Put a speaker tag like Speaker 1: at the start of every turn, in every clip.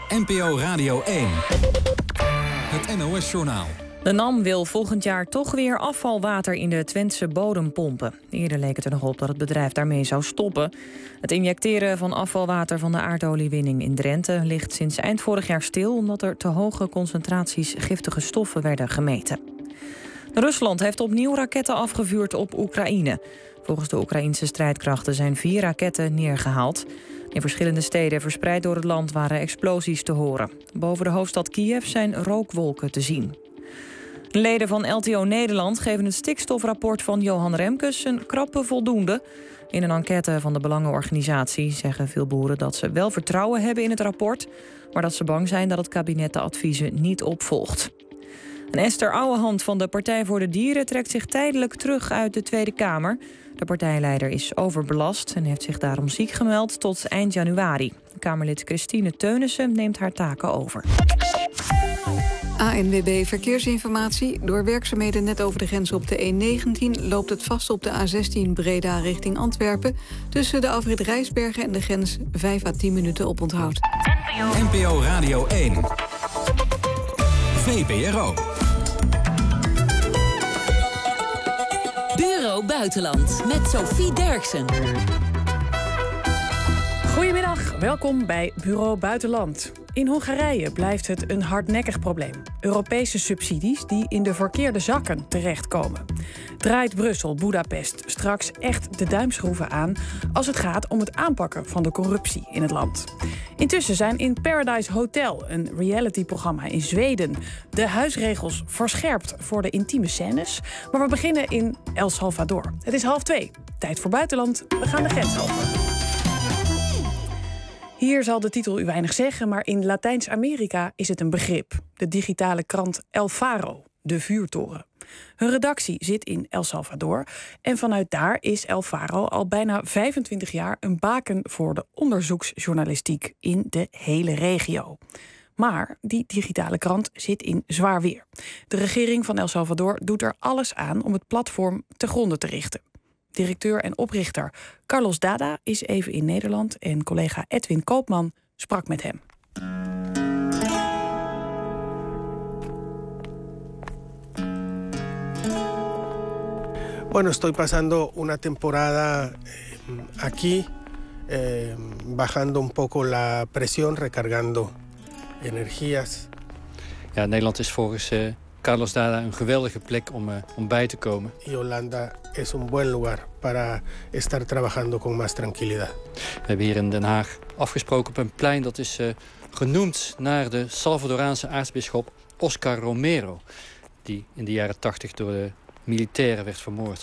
Speaker 1: NPO Radio 1. Het NOS-journaal.
Speaker 2: De NAM wil volgend jaar toch weer afvalwater in de Twentse bodem pompen. Eerder leek het er nog op dat het bedrijf daarmee zou stoppen. Het injecteren van afvalwater van de aardoliewinning in Drenthe ligt sinds eind vorig jaar stil, omdat er te hoge concentraties giftige stoffen werden gemeten. Rusland heeft opnieuw raketten afgevuurd op Oekraïne. Volgens de Oekraïnse strijdkrachten zijn 4 raketten neergehaald. In verschillende steden verspreid door het land waren explosies te horen. Boven de hoofdstad Kiev zijn rookwolken te zien. Leden van LTO Nederland geven het stikstofrapport van Johan Remkes een krappe voldoende. In een enquête van de Belangenorganisatie zeggen veel boeren dat ze wel vertrouwen hebben in het rapport, maar dat ze bang zijn dat het kabinet de adviezen niet opvolgt. En Esther Ouwehand van de Partij voor de Dieren trekt zich tijdelijk terug uit de Tweede Kamer. De partijleider is overbelast en heeft zich daarom ziek gemeld tot eind januari. Kamerlid Christine Teunissen neemt haar taken over.
Speaker 3: ANWB Verkeersinformatie. Door werkzaamheden net over de grens op de E19 loopt het vast op de A16 Breda richting Antwerpen. Tussen de afrit Rijsbergen en de grens 5 à 10 minuten oponthoud.
Speaker 1: NPO Radio 1. VPRO.
Speaker 4: Bureau Buitenland met Sophie Derksen.
Speaker 5: Goedemiddag, welkom bij Bureau Buitenland. In Hongarije blijft het een hardnekkig probleem. Europese subsidies die in de verkeerde zakken terechtkomen. Draait Brussel, Boedapest straks echt de duimschroeven aan als het gaat om het aanpakken van de corruptie in het land? Intussen zijn in Paradise Hotel, een realityprogramma in Zweden, de huisregels verscherpt voor de intieme scènes. Maar we beginnen in El Salvador. Het is 1:30. Tijd voor buitenland. We gaan de grens over. Hier zal de titel u weinig zeggen, maar in Latijns-Amerika is het een begrip. De digitale krant El Faro, de vuurtoren. Hun redactie zit in El Salvador en vanuit daar is El Faro al bijna 25 jaar een baken voor de onderzoeksjournalistiek in de hele regio. Maar die digitale krant zit in zwaar weer. De regering van El Salvador doet er alles aan om het platform te gronde te richten. Directeur en oprichter Carlos Dada is even in Nederland en collega Edwin Koopman sprak met hem.
Speaker 6: Bueno, estoy pasando una temporada aquí, bajando un poco la presión, recargando energías.
Speaker 7: Ja, Nederland is volgens Carlos Dada een geweldige plek om bij te komen.
Speaker 6: Y Holanda es un buen lugar para estar trabajando con más tranquilidad.
Speaker 7: We hebben hier in Den Haag afgesproken op een plein dat is genoemd naar de Salvadoraanse aartsbisschop Oscar Romero, die in de jaren 80 door de militairen werd vermoord.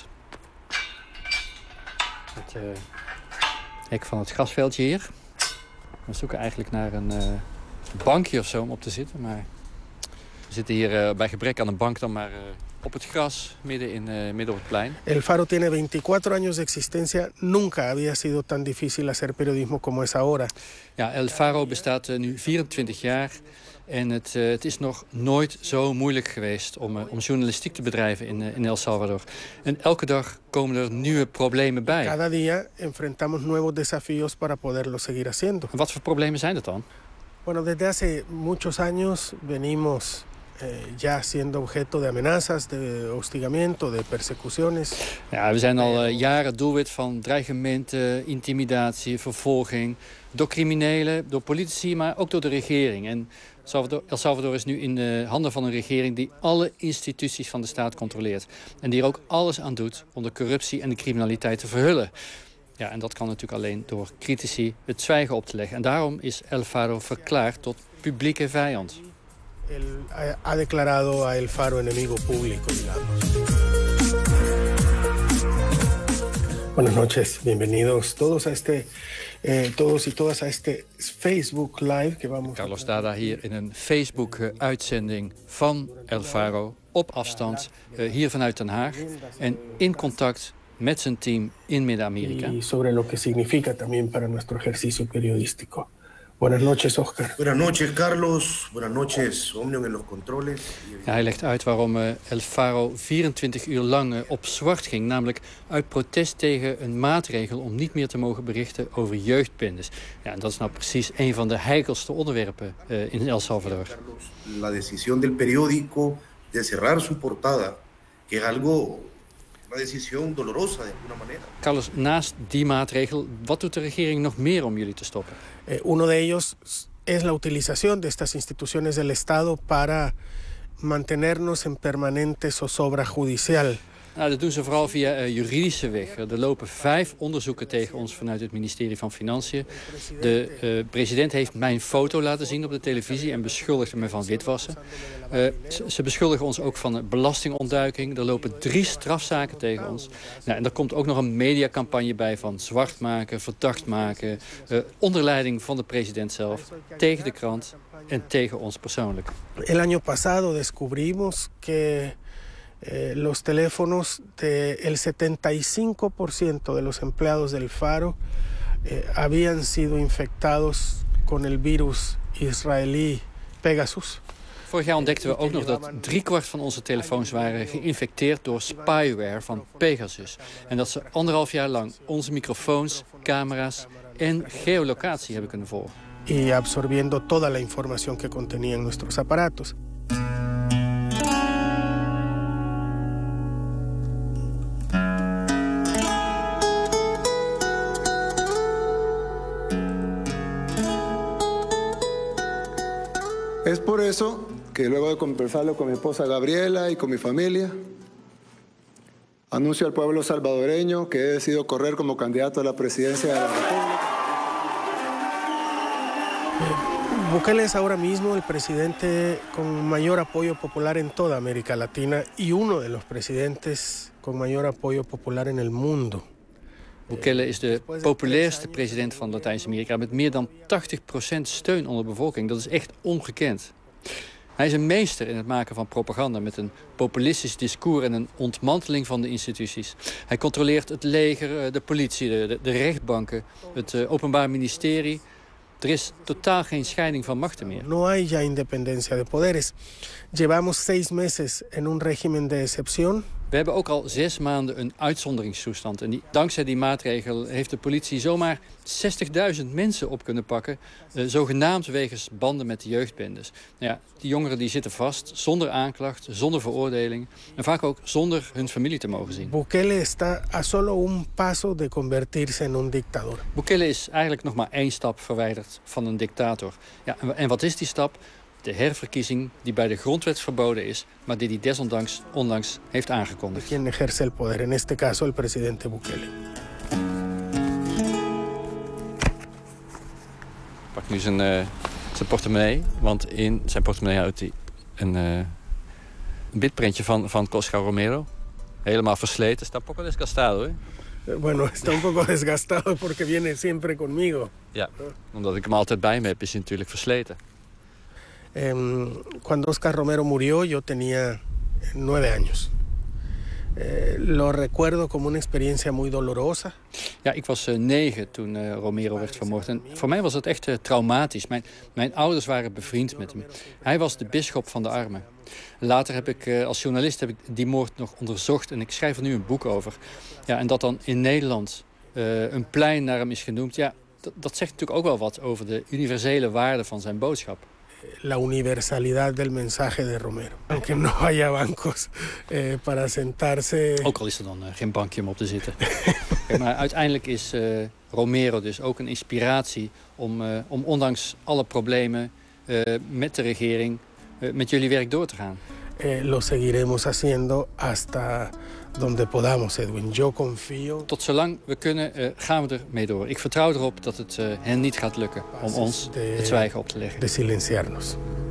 Speaker 7: Het hek van het grasveldje hier. We zoeken eigenlijk naar een bankje of zo om op te zitten, maar we zitten hier bij gebrek aan een bank dan maar op het gras, midden op het plein.
Speaker 6: El Faro tiene 24 años de existencia. Nunca había sido tan difícil hacer periodismo como es ahora.
Speaker 7: Ja, El Faro bestaat nu 24 jaar. En het is nog nooit zo moeilijk geweest om journalistiek te bedrijven in El Salvador. En elke dag komen er nieuwe problemen bij.
Speaker 6: Cada día enfrentamos nuevos desafíos para poderlo seguir haciendo.
Speaker 7: En wat voor problemen zijn dat dan?
Speaker 6: Bueno, desde hace muchos años venimos ya siendo objeto de amenazas, de hostigamiento, de persecuciones.
Speaker 7: Ja, we zijn al jaren doelwit van dreigementen, intimidatie, vervolging. Door criminelen, door politici, maar ook door de regering. En El Salvador is nu in de handen van een regering die alle instituties van de staat controleert. En die er ook alles aan doet om de corruptie en de criminaliteit te verhullen. Ja, en dat kan natuurlijk alleen door critici het zwijgen op te leggen. En daarom is El Faro verklaard tot publieke vijand.
Speaker 6: Ha declarado a El Faro enemigo público, digamos. Buenas noches, bienvenidos todos y todas a este Facebook Live que vamos.
Speaker 7: Carlos Dada hier in een Facebook-uitzending van El Faro op afstand, hier vanuit Den Haag en in contact met zijn team in Midden-Amerika.
Speaker 6: Y sobre lo que significa también para nuestro ejercicio periodístico. Buenas noches, Oscar.
Speaker 8: Buenas noches, Carlos. Buenas noches, Omnium en los controles.
Speaker 7: Ja, hij legt uit waarom El Faro 24 uur lang op zwart ging. Namelijk uit protest tegen een maatregel om niet meer te mogen berichten over jeugdbendes. Ja, en dat is nou precies een van de heikelste onderwerpen in El Salvador.
Speaker 8: La decisión del periódico de cerrar su portada, que es algo, una decisión dolorosa de alguna manera.
Speaker 7: Carlos, naast die maatregel, wat doet de regering nog meer om jullie te stoppen?
Speaker 6: Uno de ellos es la utilización de estas instituciones del Estado para mantenernos en permanente zozobra judicial.
Speaker 7: Nou, dat doen ze vooral via juridische weg. Er lopen 5 onderzoeken tegen ons vanuit het ministerie van Financiën. De president heeft mijn foto laten zien op de televisie en beschuldigde me van witwassen. Ze beschuldigen ons ook van belastingontduiking. Er lopen 3 strafzaken tegen ons. Nou, en er komt ook nog een mediacampagne bij van zwart maken, verdacht maken. Onder leiding van de president zelf, tegen de krant en tegen ons persoonlijk.
Speaker 6: El año pasado descubrimos que los teléfonos del 75% de los empleados del Faro habían sido infectados con el virus israelí Pegasus.
Speaker 7: Vorig jaar ontdekten we ook nog dat 3/4 van onze telefoons waren geïnfecteerd door spyware van Pegasus. En dat ze 1,5 jaar lang onze microfoons, camera's en geolocatie hebben kunnen volgen.
Speaker 6: Y absorbiendo toda la información que contenían nuestros aparatos.
Speaker 9: Es por eso que luego de conversarlo con mi esposa Gabriela y con mi familia, anuncio al pueblo salvadoreño que he decidido correr como candidato a la presidencia de la República.
Speaker 6: Bukele es ahora mismo el presidente con mayor apoyo popular en toda América Latina y uno de los presidentes con mayor apoyo popular en el mundo.
Speaker 7: Bukele is de populairste president van Latijns-Amerika met meer dan 80% steun onder de bevolking. Dat is echt ongekend. Hij is een meester in het maken van propaganda met een populistisch discours en een ontmanteling van de instituties. Hij controleert het leger, de politie, de rechtbanken, het openbaar ministerie. Er is totaal geen scheiding van machten meer.
Speaker 6: No hay ya independencia de poderes. Llevamos 6 meses en un régimen de excepción.
Speaker 7: We hebben ook al 6 maanden een uitzonderingstoestand. En dankzij die maatregel heeft de politie zomaar 60.000 mensen op kunnen pakken. Zogenaamd wegens banden met de jeugdbendes. Nou ja, die jongeren die zitten vast, zonder aanklacht, zonder veroordeling. En vaak ook zonder hun familie te mogen zien.
Speaker 6: Bukele está a solo un paso de convertirse en un dictador.
Speaker 7: Bukele is eigenlijk nog maar 1 stap verwijderd van een dictator. Ja, en wat is die stap? De herverkiezing die bij de grondwet verboden is, maar die hij desondanks onlangs heeft aangekondigd.
Speaker 6: Quien ejerce el poder, en este caso el presidente Bukele.
Speaker 7: Ik pak nu zijn portemonnee, want in zijn portemonnee houdt hij een bitprintje van Oscar Romero. Helemaal versleten. Está un poco desgastado, hè?
Speaker 6: Bueno, está un poco desgastado porque viene siempre conmigo.
Speaker 7: Ja, omdat ik hem altijd bij me heb, is hij natuurlijk versleten.
Speaker 6: Cuando Oscar Romero murió, yo tenía 9 años. Lo recuerdo como una experiencia muy dolorosa.
Speaker 7: Ja, ik was 9 toen Romero werd vermoord. En voor mij was het echt traumatisch. Mijn ouders waren bevriend met hem. Hij was de bisschop van de armen. Later heb ik als journalist die moord nog onderzocht en ik schrijf er nu een boek over. Ja, en dat dan in Nederland een plein naar hem is genoemd. Ja, dat zegt natuurlijk ook wel wat over de universele waarde van zijn boodschap.
Speaker 6: La universalidad del mensaje de Romero. Aunque no haya bancos para sentarse.
Speaker 7: Ook al is er dan geen bankje om op te zitten. Maar uiteindelijk is Romero dus ook een inspiratie om ondanks alle problemen met de regering met jullie werk door te gaan.
Speaker 6: Lo seguiremos haciendo hasta donde podamos, Edwin. Yo confío.
Speaker 7: Tot zolang we kunnen, gaan we ermee door. Ik vertrouw erop dat het hen niet gaat lukken om ons het zwijgen op te leggen.
Speaker 6: De silenciarnos.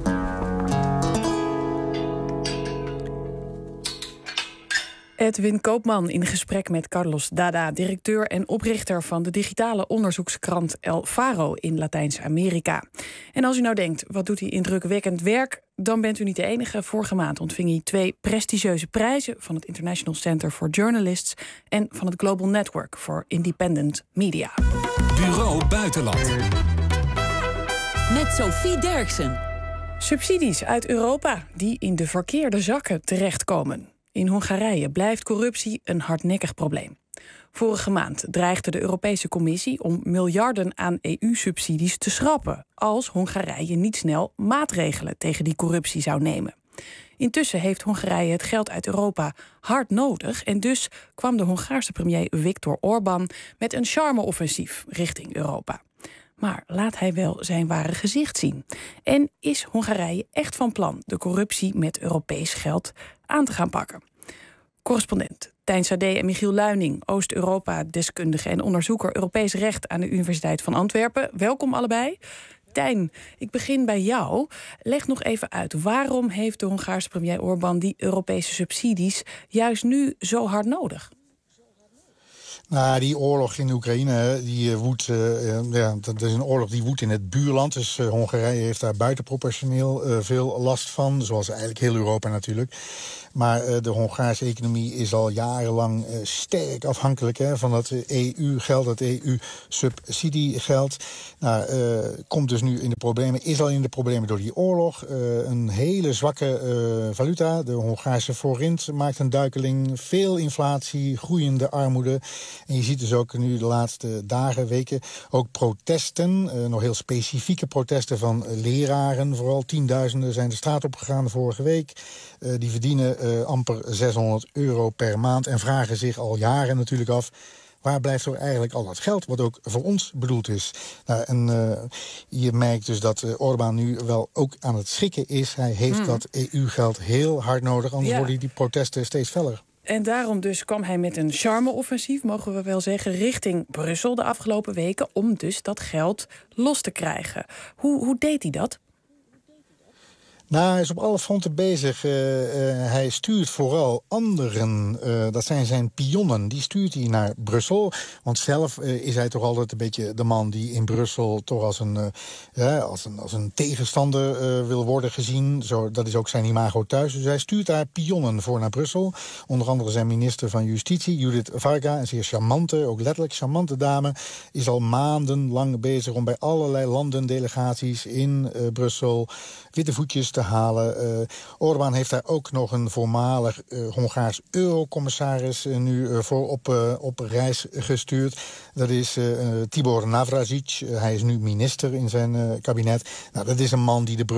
Speaker 5: Edwin Koopman in gesprek met Carlos Dada, directeur en oprichter van de digitale onderzoekskrant El Faro in Latijns-Amerika. En als u nou denkt, wat doet hij indrukwekkend werk? Dan bent u niet de enige. Vorige maand ontving hij 2 prestigieuze prijzen van het International Center for Journalists en van het Global Network for Independent Media.
Speaker 1: Bureau Buitenland.
Speaker 4: met Sophie Derksen.
Speaker 5: Subsidies uit Europa die in de verkeerde zakken terechtkomen. In Hongarije blijft corruptie een hardnekkig probleem. Vorige maand dreigde de Europese Commissie om miljarden aan EU-subsidies te schrappen als Hongarije niet snel maatregelen tegen die corruptie zou nemen. Intussen heeft Hongarije het geld uit Europa hard nodig en dus kwam de Hongaarse premier Viktor Orbán met een charme-offensief richting Europa. Maar laat hij wel zijn ware gezicht zien? En is Hongarije echt van plan de corruptie met Europees geld aan te gaan pakken? Correspondent Tijn Sade en Michiel Luining, Oost-Europa-deskundige en onderzoeker Europees Recht aan de Universiteit van Antwerpen. Welkom allebei. Tijn, ik begin bij jou. Leg nog even uit, waarom heeft de Hongaarse premier Orbán die Europese subsidies juist nu zo hard nodig?
Speaker 10: Nou, die oorlog in Oekraïne, die woedt, dat is een oorlog die woedt in het buurland. Dus Hongarije heeft daar buitenproportioneel veel last van. Zoals eigenlijk heel Europa natuurlijk. Maar de Hongaarse economie is al jarenlang sterk afhankelijk van dat EU-geld, dat EU-subsidiegeld. Nou, komt dus nu in de problemen, is al in de problemen door die oorlog. Een hele zwakke valuta. De Hongaarse forint maakt een duikeling. Veel inflatie, groeiende armoede. En je ziet dus ook nu de laatste dagen, weken, ook protesten. Nog heel specifieke protesten van leraren. Vooral tienduizenden zijn de straat opgegaan vorige week. Die verdienen amper €600 per maand en vragen zich al jaren natuurlijk af, waar blijft er eigenlijk al dat geld wat ook voor ons bedoeld is? Nou, en je merkt dus dat Orbán nu wel ook aan het schikken is. Hij heeft dat EU-geld heel hard nodig, anders worden die protesten steeds feller.
Speaker 5: En daarom dus kwam hij met een charme-offensief, mogen we wel zeggen, richting Brussel de afgelopen weken, om dus dat geld los te krijgen. Hoe deed hij dat?
Speaker 10: Nou, hij is op alle fronten bezig. Hij stuurt vooral anderen, dat zijn zijn pionnen, die stuurt hij naar Brussel. Want zelf is hij toch altijd een beetje de man die in Brussel toch als een tegenstander wil worden gezien. Zo, dat is ook zijn imago thuis. Dus hij stuurt daar pionnen voor naar Brussel. Onder andere zijn minister van Justitie, Judith Varga, een zeer charmante, ook letterlijk charmante dame, is al maandenlang bezig om bij allerlei landen, delegaties in Brussel witte voetjes te halen. Orbán heeft daar ook nog een voormalig Hongaars eurocommissaris nu voor op reis gestuurd. Dat is Tibor Navracsics. Hij is nu minister in zijn kabinet. Nou, dat is een man die de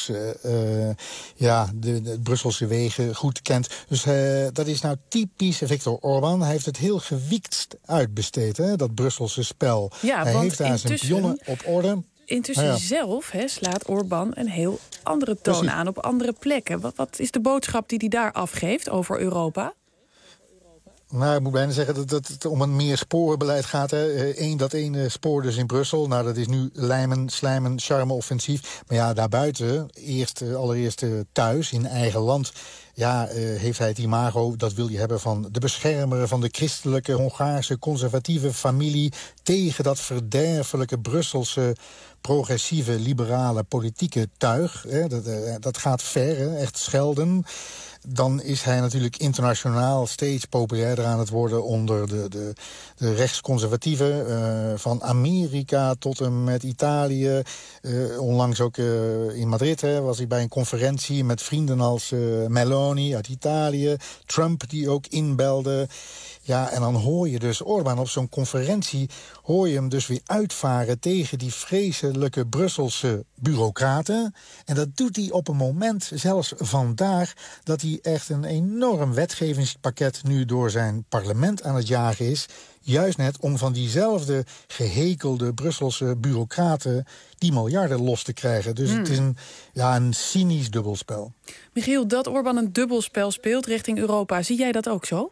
Speaker 10: Brusselse wegen goed kent. Dus dat is nou typisch Viktor Orbán. Hij heeft het heel gewiekst uitbesteed, dat Brusselse spel.
Speaker 5: Ja,
Speaker 10: hij heeft daar zijn pionnen op orde.
Speaker 5: Intussen zelf slaat Orbán een heel andere toon aan op andere plekken. Wat is de boodschap die hij daar afgeeft over Europa?
Speaker 10: Nou, ik moet bijna zeggen dat het om een meer sporenbeleid gaat. Dat ene spoor dus in Brussel. Nou, dat is nu lijmen, slijmen, charme-offensief. Maar ja, daarbuiten, allereerst thuis, in eigen land, heeft hij het imago, dat wil je hebben, van de beschermer van de christelijke Hongaarse conservatieve familie tegen dat verderfelijke Brusselse progressieve liberale politieke tuig. Dat gaat ver, echt schelden. Dan is hij natuurlijk internationaal steeds populairder aan het worden onder de rechtsconservatieven. Van Amerika tot en met Italië. Onlangs ook in Madrid was hij bij een conferentie met vrienden als Meloni uit Italië. Trump die ook inbelde. Ja, en dan hoor je dus Orbán op zo'n conferentie, hoor je hem dus weer uitvaren tegen die vreselijke Brusselse bureaucraten. En dat doet hij op een moment, zelfs vandaag, dat hij echt een enorm wetgevingspakket nu door zijn parlement aan het jagen is. Juist net om van diezelfde gehekelde Brusselse bureaucraten die miljarden los te krijgen. Dus het is een cynisch dubbelspel. Michiel, dat Orbán een dubbelspel speelt richting Europa, zie jij dat ook zo?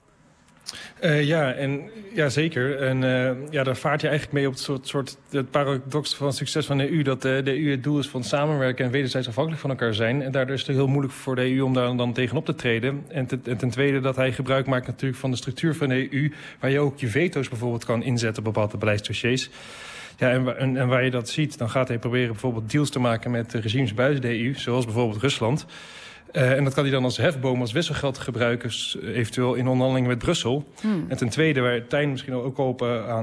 Speaker 11: Ja, zeker. En daar vaart je eigenlijk mee op het paradox van het succes van de EU. Dat de EU het doel is van samenwerken en wederzijds afhankelijk van elkaar zijn. En daardoor is het heel moeilijk voor de EU om daar dan tegenop te treden. En ten tweede dat hij gebruik maakt natuurlijk van de structuur van de EU, waar je ook je veto's bijvoorbeeld kan inzetten op bepaalde beleidsdossiers. Ja, en waar je dat ziet, dan gaat hij proberen bijvoorbeeld deals te maken met regimes buiten de EU, zoals bijvoorbeeld Rusland. En dat kan hij dan als hefboom, als wisselgeld gebruiken, eventueel in onderhandelingen met Brussel. En ten tweede, waar Tijn misschien ook op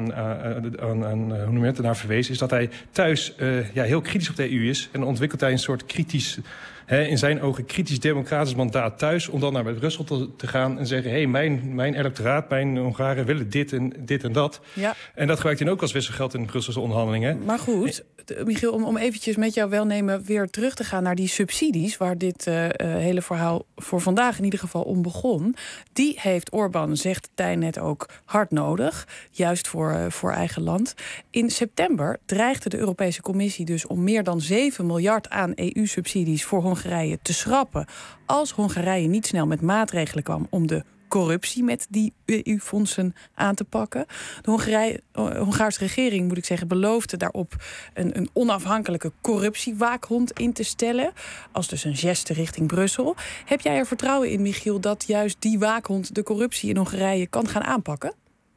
Speaker 11: hoe noem je het, naar verwees, is dat hij thuis heel kritisch op de EU is. En dan ontwikkelt hij een soort kritisch, in zijn ogen kritisch democratisch mandaat thuis, om dan naar Brussel te gaan en zeggen, hey, mijn electoraat, mijn Hongaren willen dit en dat. Ja. En dat gebruikt hij ook als wisselgeld in Brusselse onderhandelingen.
Speaker 5: Maar goed, Michiel, om eventjes met jouw welnemen weer terug te gaan naar die subsidies, waar dit hele verhaal voor vandaag in ieder geval om begon. Die heeft Orbán, zegt Tijn net ook, hard nodig. Juist voor eigen land. In september dreigde de Europese Commissie dus om meer dan 7 miljard aan EU-subsidies voor Hongarije te schrappen, als Hongarije niet snel met maatregelen kwam om de corruptie met die EU-fondsen aan te pakken. De Hongaarse regering, moet ik zeggen, beloofde daarop een onafhankelijke corruptiewaakhond in te stellen, als dus een geste richting Brussel. Heb jij er vertrouwen in, Michiel, dat juist die waakhond de corruptie in Hongarije kan gaan aanpakken?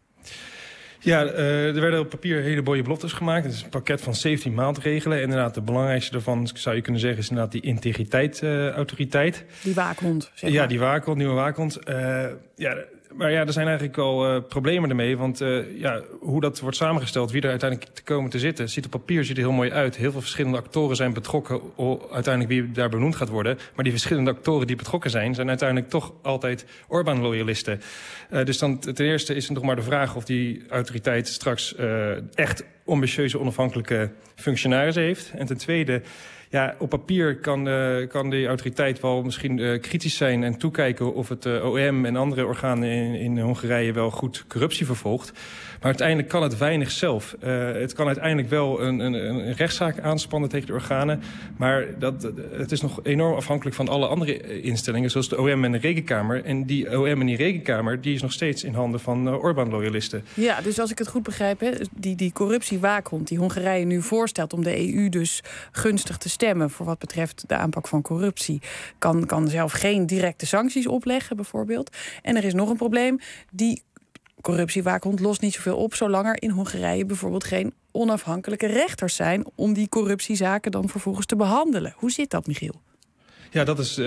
Speaker 11: Ja, er werden op papier hele mooie beloftes gemaakt. Het is een pakket van 17 maatregelen. En inderdaad, de belangrijkste daarvan, zou je kunnen zeggen, is inderdaad die integriteitsautoriteit.
Speaker 5: Die waakhond, zeg maar.
Speaker 11: Ja, die waakhond, nieuwe waakhond. Maar ja, er zijn eigenlijk wel problemen ermee. Want hoe dat wordt samengesteld, wie er uiteindelijk te komen te zitten, ziet op papier er heel mooi uit. Heel veel verschillende actoren zijn betrokken, uiteindelijk wie daar benoemd gaat worden. Maar die verschillende actoren die betrokken zijn uiteindelijk toch altijd Orbán-loyalisten. Dus dan ten eerste is het nog maar de vraag of die autoriteit straks echt ambitieuze, onafhankelijke functionarissen heeft. En ten tweede, ja, op papier kan die autoriteit wel misschien kritisch zijn en toekijken of het OM en andere organen in Hongarije wel goed corruptie vervolgt. Maar uiteindelijk kan het weinig zelf. Het kan uiteindelijk wel een rechtszaak aanspannen tegen de organen. Maar het is nog enorm afhankelijk van alle andere instellingen, zoals de OM en de Rekenkamer. En die OM en die Rekenkamer, die is nog steeds in handen van Orbán-loyalisten.
Speaker 5: Ja, dus als ik het goed begrijp, hè, die corruptiewaakhond die Hongarije nu voorstelt om de EU dus gunstig te stemmen voor wat betreft de aanpak van corruptie, kan zelf geen directe sancties opleggen, bijvoorbeeld. En er is nog een probleem. Die corruptiewaakhond lost niet zoveel op, zolang er in Hongarije bijvoorbeeld geen onafhankelijke rechters zijn om die corruptiezaken dan vervolgens te behandelen. Hoe zit dat, Michiel?
Speaker 11: Ja, dat is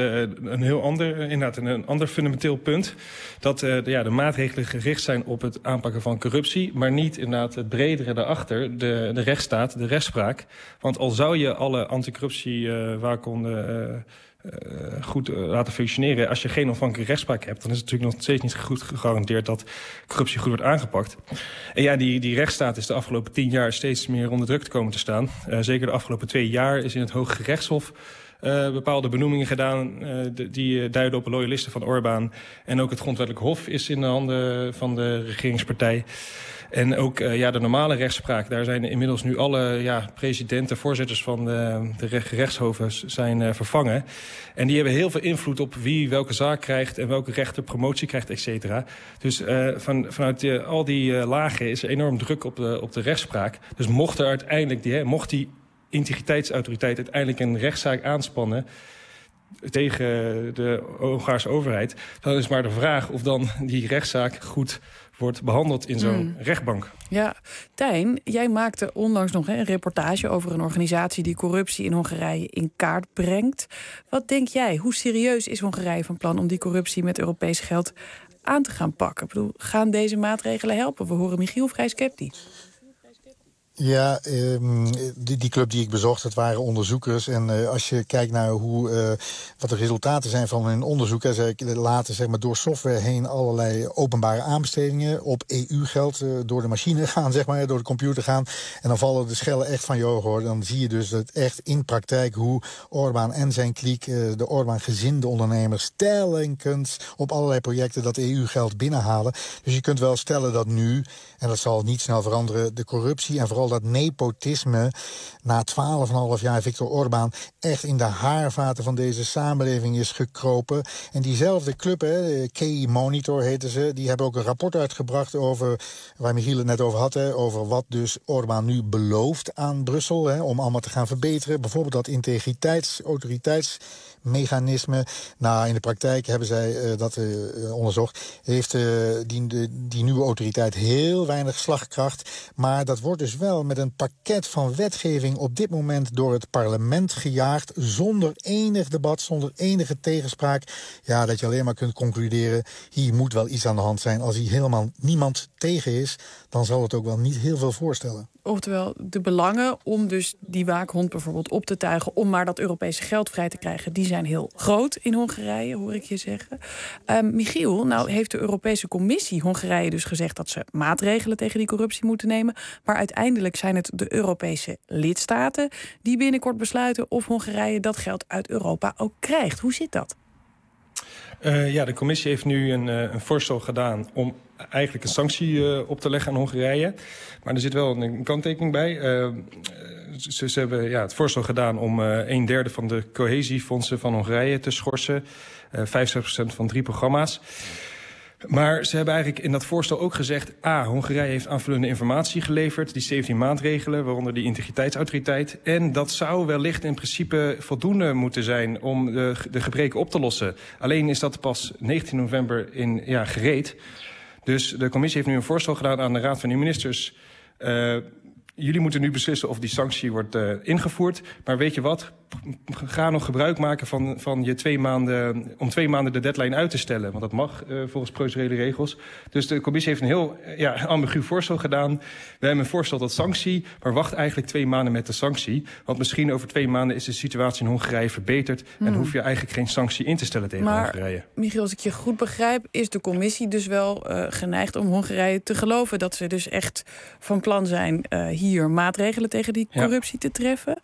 Speaker 11: een ander fundamenteel punt. Dat de maatregelen gericht zijn op het aanpakken van corruptie, maar niet inderdaad het bredere daarachter, de rechtsstaat, de rechtspraak. Want al zou je alle anticorruptiewaakhondden goed laten functioneren, als je geen onafhankelijke rechtspraak hebt, dan is het natuurlijk nog steeds niet goed gegarandeerd dat corruptie goed wordt aangepakt. En ja, die rechtsstaat is de afgelopen 10 jaar steeds meer onder druk komen te staan. Zeker de afgelopen 2 jaar is in het Hoge Rechtshof bepaalde benoemingen gedaan die duiden op loyalisten van Orbán. En ook het Grondwettelijk Hof is in de handen van de regeringspartij. En ook de normale rechtspraak, daar zijn inmiddels nu alle presidenten, voorzitters van de rechtshoven zijn vervangen. En die hebben heel veel invloed op wie welke zaak krijgt en welke rechter promotie krijgt, et cetera. Dus vanuit al die lagen is er enorm druk op de rechtspraak. Dus mocht die integriteitsautoriteit uiteindelijk een rechtszaak aanspannen tegen de Hongaarse overheid, dan is maar de vraag of dan die rechtszaak goed wordt behandeld in zo'n rechtbank. Ja,
Speaker 5: Tijn, jij maakte onlangs nog een reportage over een organisatie die corruptie in Hongarije in kaart brengt. Wat denk jij? Hoe serieus is Hongarije van plan om die corruptie met Europees geld aan te gaan pakken? Ik bedoel, gaan deze maatregelen helpen? We horen Michiel vrij sceptisch.
Speaker 10: Ja, die club die ik bezocht, dat waren onderzoekers. En als je kijkt naar wat de resultaten zijn van hun onderzoek, zij laten door software heen allerlei openbare aanbestedingen op EU-geld door de machine gaan, door de computer gaan. En dan vallen de schellen echt van je ogen, hoor. Dan zie je dus dat echt in praktijk hoe Orbán en zijn kliek, de Orbán-gezinde ondernemers, telkens op allerlei projecten dat EU-geld binnenhalen. Dus je kunt wel stellen dat nu, en dat zal niet snel veranderen, de corruptie en vooral dat nepotisme na 12,5 jaar Viktor Orbán echt in de haarvaten van deze samenleving is gekropen. En diezelfde club, K-Monitor heten ze, die hebben ook een rapport uitgebracht over, waar Michiel het net over had, over wat dus Orbán nu belooft aan Brussel, om allemaal te gaan verbeteren. Bijvoorbeeld dat autoriteitsmechanisme. Nou, in de praktijk hebben zij dat onderzocht. Heeft die nieuwe autoriteit heel weinig slagkracht. Maar dat wordt dus wel snel met een pakket van wetgeving op dit moment door het parlement gejaagd, zonder enig debat, zonder enige tegenspraak. Ja, dat je alleen maar kunt concluderen, hier moet wel iets aan de hand zijn. Als hier helemaal niemand tegen is, dan zal het ook wel niet heel veel voorstellen.
Speaker 5: Oftewel, de belangen om dus die waakhond bijvoorbeeld op te tuigen om maar dat Europese geld vrij te krijgen, die zijn heel groot in Hongarije, hoor ik je zeggen. Michiel, nou heeft de Europese Commissie Hongarije dus gezegd dat ze maatregelen tegen die corruptie moeten nemen. Maar uiteindelijk zijn het de Europese lidstaten die binnenkort besluiten of Hongarije dat geld uit Europa ook krijgt. Hoe zit dat?
Speaker 11: De commissie heeft nu een voorstel gedaan om eigenlijk een sanctie op te leggen aan Hongarije. Maar er zit wel een kanttekening bij. Ze hebben het voorstel gedaan om 1/3 van de cohesiefondsen van Hongarije te schorsen. 50% van 3 programma's. Maar ze hebben eigenlijk in dat voorstel ook gezegd, Hongarije heeft aanvullende informatie geleverd, die 17 maatregelen, waaronder die integriteitsautoriteit. En dat zou wellicht in principe voldoende moeten zijn om de gebreken op te lossen. Alleen is dat pas 19 november gereed. Dus de commissie heeft nu een voorstel gedaan aan de Raad van de Ministers. Jullie moeten nu beslissen of die sanctie wordt ingevoerd. Maar weet je wat? Ga nog gebruik maken van je 2 maanden... om 2 maanden de deadline uit te stellen. Want dat mag volgens procedurele regels. Dus de commissie heeft een heel ambigu voorstel gedaan. We hebben een voorstel tot sanctie. Maar wacht eigenlijk 2 maanden met de sanctie. Want misschien over 2 maanden is de situatie in Hongarije verbeterd. En hoef je eigenlijk geen sanctie in te stellen tegen Hongarije.
Speaker 5: Michiel, als ik je goed begrijp, is de commissie dus wel geneigd om Hongarije te geloven dat ze dus echt van plan zijn hier maatregelen tegen die corruptie te treffen.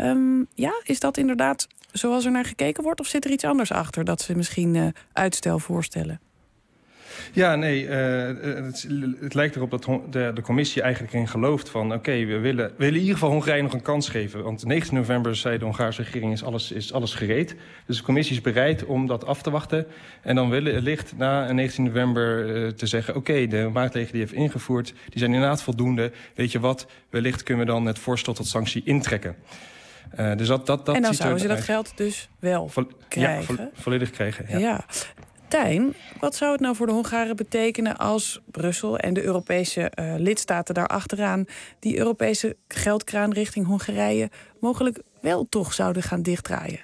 Speaker 5: Is dat inderdaad zoals er naar gekeken wordt? Of zit er iets anders achter dat ze misschien uitstel voorstellen?
Speaker 11: Ja, nee, het lijkt erop dat de commissie eigenlijk in gelooft van we willen in ieder geval Hongarije nog een kans geven. Want 19 november zei de Hongaarse regering is alles gereed. Dus de commissie is bereid om dat af te wachten. En dan wellicht na 19 november te zeggen, de maatregelen die je heeft ingevoerd, die zijn inderdaad voldoende. Weet je wat, wellicht kunnen we dan het voorstel tot sanctie intrekken. Dus dat en
Speaker 5: dan zouden ze dat geld dus wel krijgen?
Speaker 11: Ja, volledig krijgen.
Speaker 5: Ja. Tijn, wat zou het nou voor de Hongaren betekenen als Brussel en de Europese lidstaten daarachteraan die Europese geldkraan richting Hongarije mogelijk wel toch zouden gaan dichtdraaien?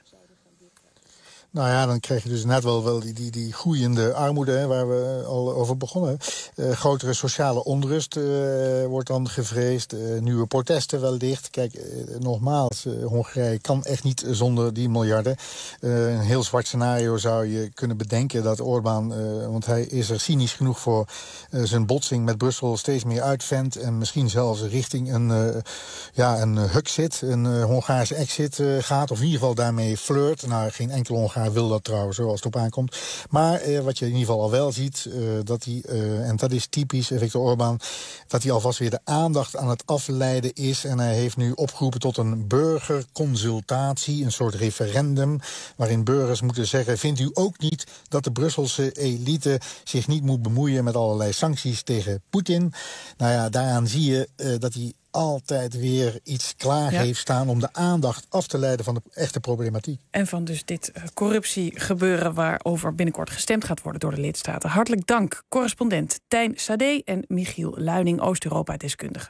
Speaker 10: Nou ja, dan krijg je dus net wel die groeiende armoede, waar we al over begonnen. Grotere sociale onrust wordt dan gevreesd. Nieuwe protesten wellicht. Kijk, nogmaals, Hongarije kan echt niet zonder die miljarden. Een heel zwart scenario zou je kunnen bedenken dat Orbán, want hij is er cynisch genoeg voor zijn botsing met Brussel steeds meer uitvendt. En misschien zelfs richting een Huxit, een Hongaarse exit gaat. Of in ieder geval daarmee flirt. Nou, geen enkele Hongaar wil dat trouwens, zoals het op aankomt. Maar wat je in ieder geval al wel ziet, dat hij, en dat is typisch Viktor Orbán, dat hij alvast weer de aandacht aan het afleiden is. En hij heeft nu opgeroepen tot een burgerconsultatie, een soort referendum, waarin burgers moeten zeggen, vindt u ook niet dat de Brusselse elite zich niet moet bemoeien met allerlei sancties tegen Poetin? Nou ja, daaraan zie je dat hij altijd weer iets klaar heeft staan om de aandacht af te leiden van de echte problematiek.
Speaker 5: En van dus dit corruptiegebeuren waarover binnenkort gestemd gaat worden door de lidstaten. Hartelijk dank, correspondent Tijn Sade en Michiel Luining, Oost-Europa-deskundige.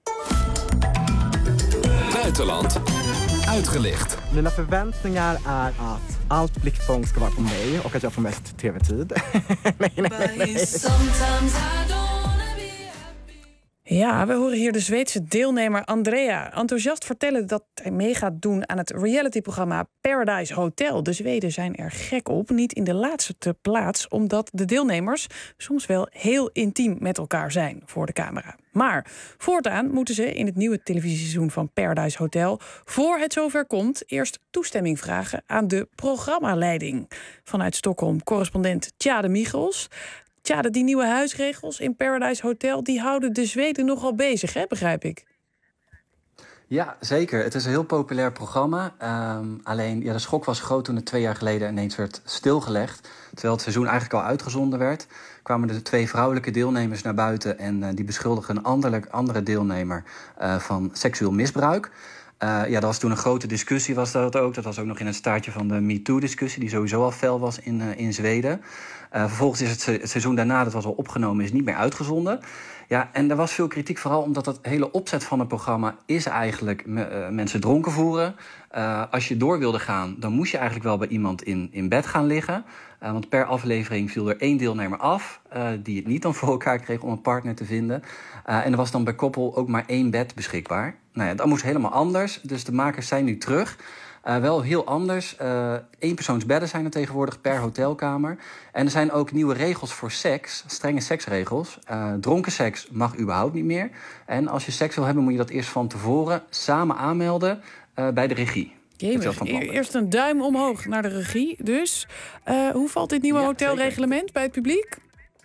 Speaker 1: Buitenland uitgelicht.
Speaker 12: Mina förväntningar är att allt blickfång ska vara på mig och att jag får mest tv-tid. nej.
Speaker 5: Ja, we horen hier de Zweedse deelnemer Andrea enthousiast vertellen dat hij mee gaat doen aan het realityprogramma Paradise Hotel. De Zweden zijn er gek op, niet in de laatste plaats, omdat de deelnemers soms wel heel intiem met elkaar zijn voor de camera. Maar voortaan moeten ze in het nieuwe televisieseizoen van Paradise Hotel, voor het zover komt, eerst toestemming vragen aan de programmaleiding. Vanuit Stockholm correspondent Tjade Michels. Tjade, die nieuwe huisregels in Paradise Hotel, die houden de Zweden nogal bezig, hè, begrijp ik?
Speaker 13: Ja, zeker. Het is een heel populair programma. Alleen de schok was groot toen het 2 jaar geleden ineens werd stilgelegd. Terwijl het seizoen eigenlijk al uitgezonden werd, kwamen de 2 vrouwelijke deelnemers naar buiten en die beschuldigen een andere deelnemer van seksueel misbruik. Dat was toen een grote discussie, was dat ook. Dat was ook nog in het staartje van de MeToo-discussie... die sowieso al fel was in Zweden. Vervolgens is het seizoen daarna, dat was al opgenomen... is niet meer uitgezonden. Ja, en er was veel kritiek, vooral omdat het hele opzet van het programma... is eigenlijk mensen dronken voeren. Als je door wilde gaan, dan moest je eigenlijk wel bij iemand in bed gaan liggen. Want per aflevering viel er 1 deelnemer af... die het niet dan voor elkaar kreeg om een partner te vinden. En er was dan bij koppel ook maar 1 bed beschikbaar. Nou ja, dat moest helemaal anders. Dus de makers zijn nu terug... wel heel anders. 1-persoonsbedden zijn er tegenwoordig per hotelkamer. En er zijn ook nieuwe regels voor seks. Strenge seksregels. Dronken seks mag überhaupt niet meer. En als je seks wil hebben, moet je dat eerst van tevoren samen aanmelden bij de regie.
Speaker 5: Eerst een duim omhoog naar de regie. Dus hoe valt dit nieuwe hotelreglement bij het publiek?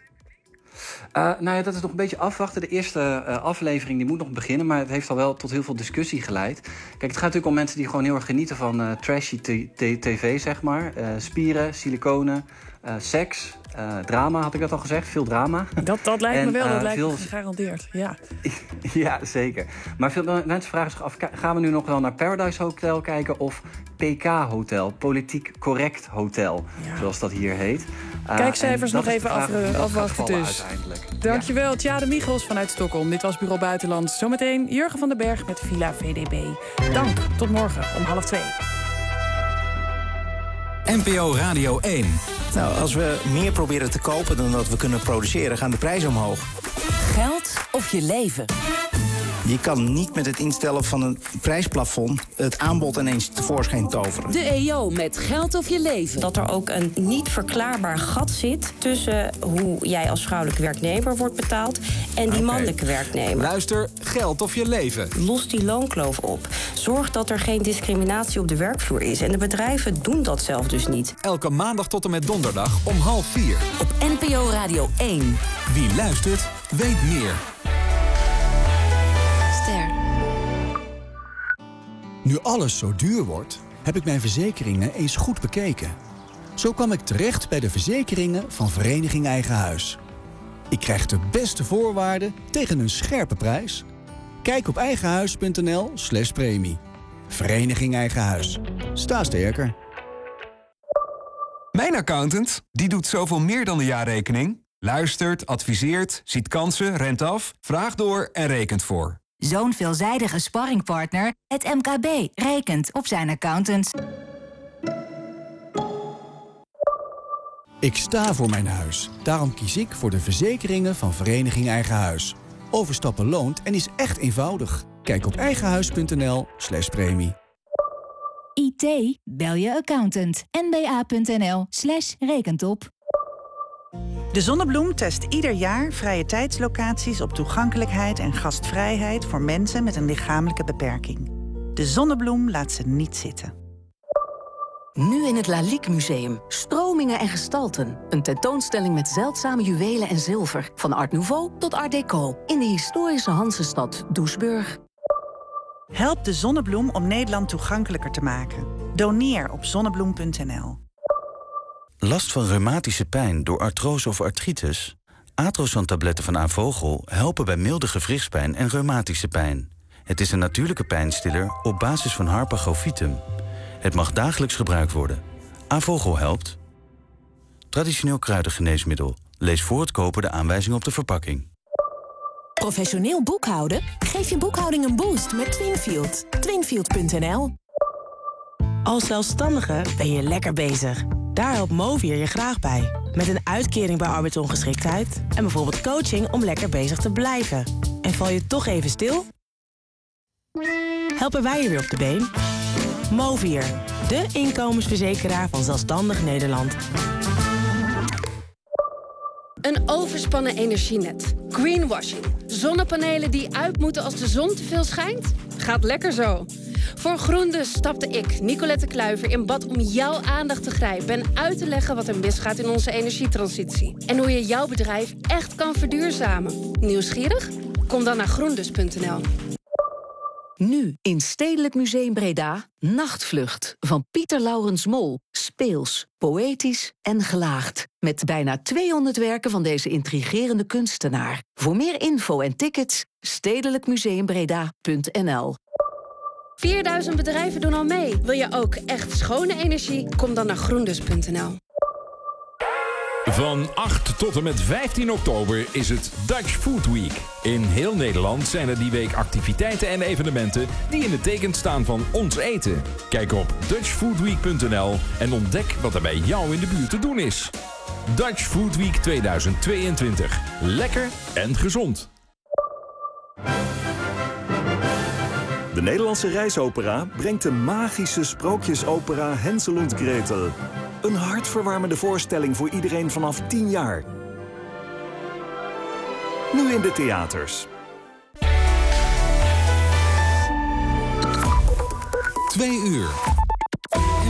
Speaker 13: Dat is nog een beetje afwachten. De eerste aflevering die moet nog beginnen... maar het heeft al wel tot heel veel discussie geleid. Kijk, het gaat natuurlijk om mensen die gewoon heel erg genieten... van trashy tv, zeg maar. Spieren, siliconen, seks, drama, had ik dat al gezegd? Veel drama.
Speaker 5: Dat lijkt me wel, dat lijkt me gegarandeerd, ja.
Speaker 13: Ja, zeker. Maar veel mensen vragen zich af... gaan we nu nog wel naar Paradise Hotel kijken... of PK Hotel, Politiek Correct Hotel, zoals dat hier heet.
Speaker 5: Kijkcijfers nog even afwachten dus. Dankjewel, Tjade Michels vanuit Stockholm. Dit was Bureau Buitenland. Zometeen Jurgen van den Berg met Villa VDB. Dank, tot morgen om 1:30.
Speaker 1: NPO Radio 1.
Speaker 14: Nou, als we meer proberen te kopen dan dat we kunnen produceren... gaan de prijzen omhoog.
Speaker 4: Geld of je leven?
Speaker 14: Je kan niet met het instellen van een prijsplafond... het aanbod ineens tevoorschijn toveren.
Speaker 4: De EO met Geld of je leven.
Speaker 15: Dat er ook een niet verklaarbaar gat zit... tussen hoe jij als vrouwelijke werknemer wordt betaald... en die mannelijke werknemer.
Speaker 1: Luister, Geld of je leven.
Speaker 15: Los die loonkloof op. Zorg dat er geen discriminatie op de werkvloer is. En de bedrijven doen dat zelf dus niet.
Speaker 1: Elke maandag tot en met donderdag om 3:30.
Speaker 4: Op NPO Radio 1.
Speaker 1: Wie luistert, weet meer. Nu alles zo duur wordt, heb ik mijn verzekeringen eens goed bekeken. Zo kwam ik terecht bij de verzekeringen van Vereniging Eigen Huis. Ik krijg de beste voorwaarden tegen een scherpe prijs. Kijk op eigenhuis.nl/premie. Vereniging Eigen Huis. Sta sterker.
Speaker 16: Mijn accountant, die doet zoveel meer dan de jaarrekening. Luistert, adviseert, ziet kansen, rent af, vraagt door en rekent voor.
Speaker 17: Zo'n veelzijdige sparringpartner, het MKB, rekent op zijn accountant.
Speaker 1: Ik sta voor mijn huis. Daarom kies ik voor de verzekeringen van Vereniging Eigen Huis. Overstappen loont en is echt eenvoudig. Kijk op eigenhuis.nl/premie.
Speaker 17: IT, bel je accountant. nba.nl/rekentop.
Speaker 18: De Zonnebloem test ieder jaar vrije tijdslocaties op toegankelijkheid en gastvrijheid voor mensen met een lichamelijke beperking. De Zonnebloem laat ze niet zitten.
Speaker 19: Nu in het Lalique Museum. Stromingen en gestalten. Een tentoonstelling met zeldzame juwelen en zilver. Van Art Nouveau tot Art Deco. In de historische Hansestad Doesburg.
Speaker 18: Help de Zonnebloem om Nederland toegankelijker te maken. Doneer op zonnebloem.nl.
Speaker 20: Last van reumatische pijn door artrose of artritis? Atrosan-tabletten van Avogel helpen bij milde gewrichtspijn en reumatische pijn. Het is een natuurlijke pijnstiller op basis van Harpagofitum. Het mag dagelijks gebruikt worden. Avogel helpt. Traditioneel kruidengeneesmiddel. Lees voor het kopen de aanwijzing op de verpakking.
Speaker 21: Professioneel boekhouden? Geef je boekhouding een boost met Twinfield. Twinfield.nl.
Speaker 22: Als zelfstandige ben je lekker bezig. Daar helpt Movier je graag bij. Met een uitkering bij arbeidsongeschiktheid... en bijvoorbeeld coaching om lekker bezig te blijven. En val je toch even stil? Helpen wij je weer op de been? Movier, de inkomensverzekeraar van Zelfstandig Nederland.
Speaker 23: Een overspannen energienet. Greenwashing. Zonnepanelen die uit moeten als de zon te veel schijnt? Gaat lekker zo. Voor GroenDus stapte ik, Nicolette Kluiver, in bad om jouw aandacht te grijpen... en uit te leggen wat er misgaat in onze energietransitie. En hoe je jouw bedrijf echt kan verduurzamen. Nieuwsgierig? Kom dan naar groendus.nl.
Speaker 19: Nu in Stedelijk Museum Breda, Nachtvlucht van Pieter Laurens Mol. Speels, poëtisch en gelaagd. Met bijna 200 werken van deze intrigerende kunstenaar. Voor meer info en tickets, stedelijkmuseumbreda.nl.
Speaker 23: 4000 bedrijven doen al mee. Wil je ook echt schone energie? Kom dan naar groendus.nl.
Speaker 2: Van 8 tot en met 15 oktober is het Dutch Food Week. In heel Nederland zijn er die week activiteiten en evenementen die in het teken staan van ons eten. Kijk op dutchfoodweek.nl en ontdek wat er bij jou in de buurt te doen is. Dutch Food Week 2022. Lekker en gezond.
Speaker 3: De Nederlandse Reisopera brengt de magische sprookjesopera Hänsel und Gretel. Een hartverwarmende voorstelling voor iedereen vanaf 10 jaar. Nu in de theaters.
Speaker 8: 2 uur.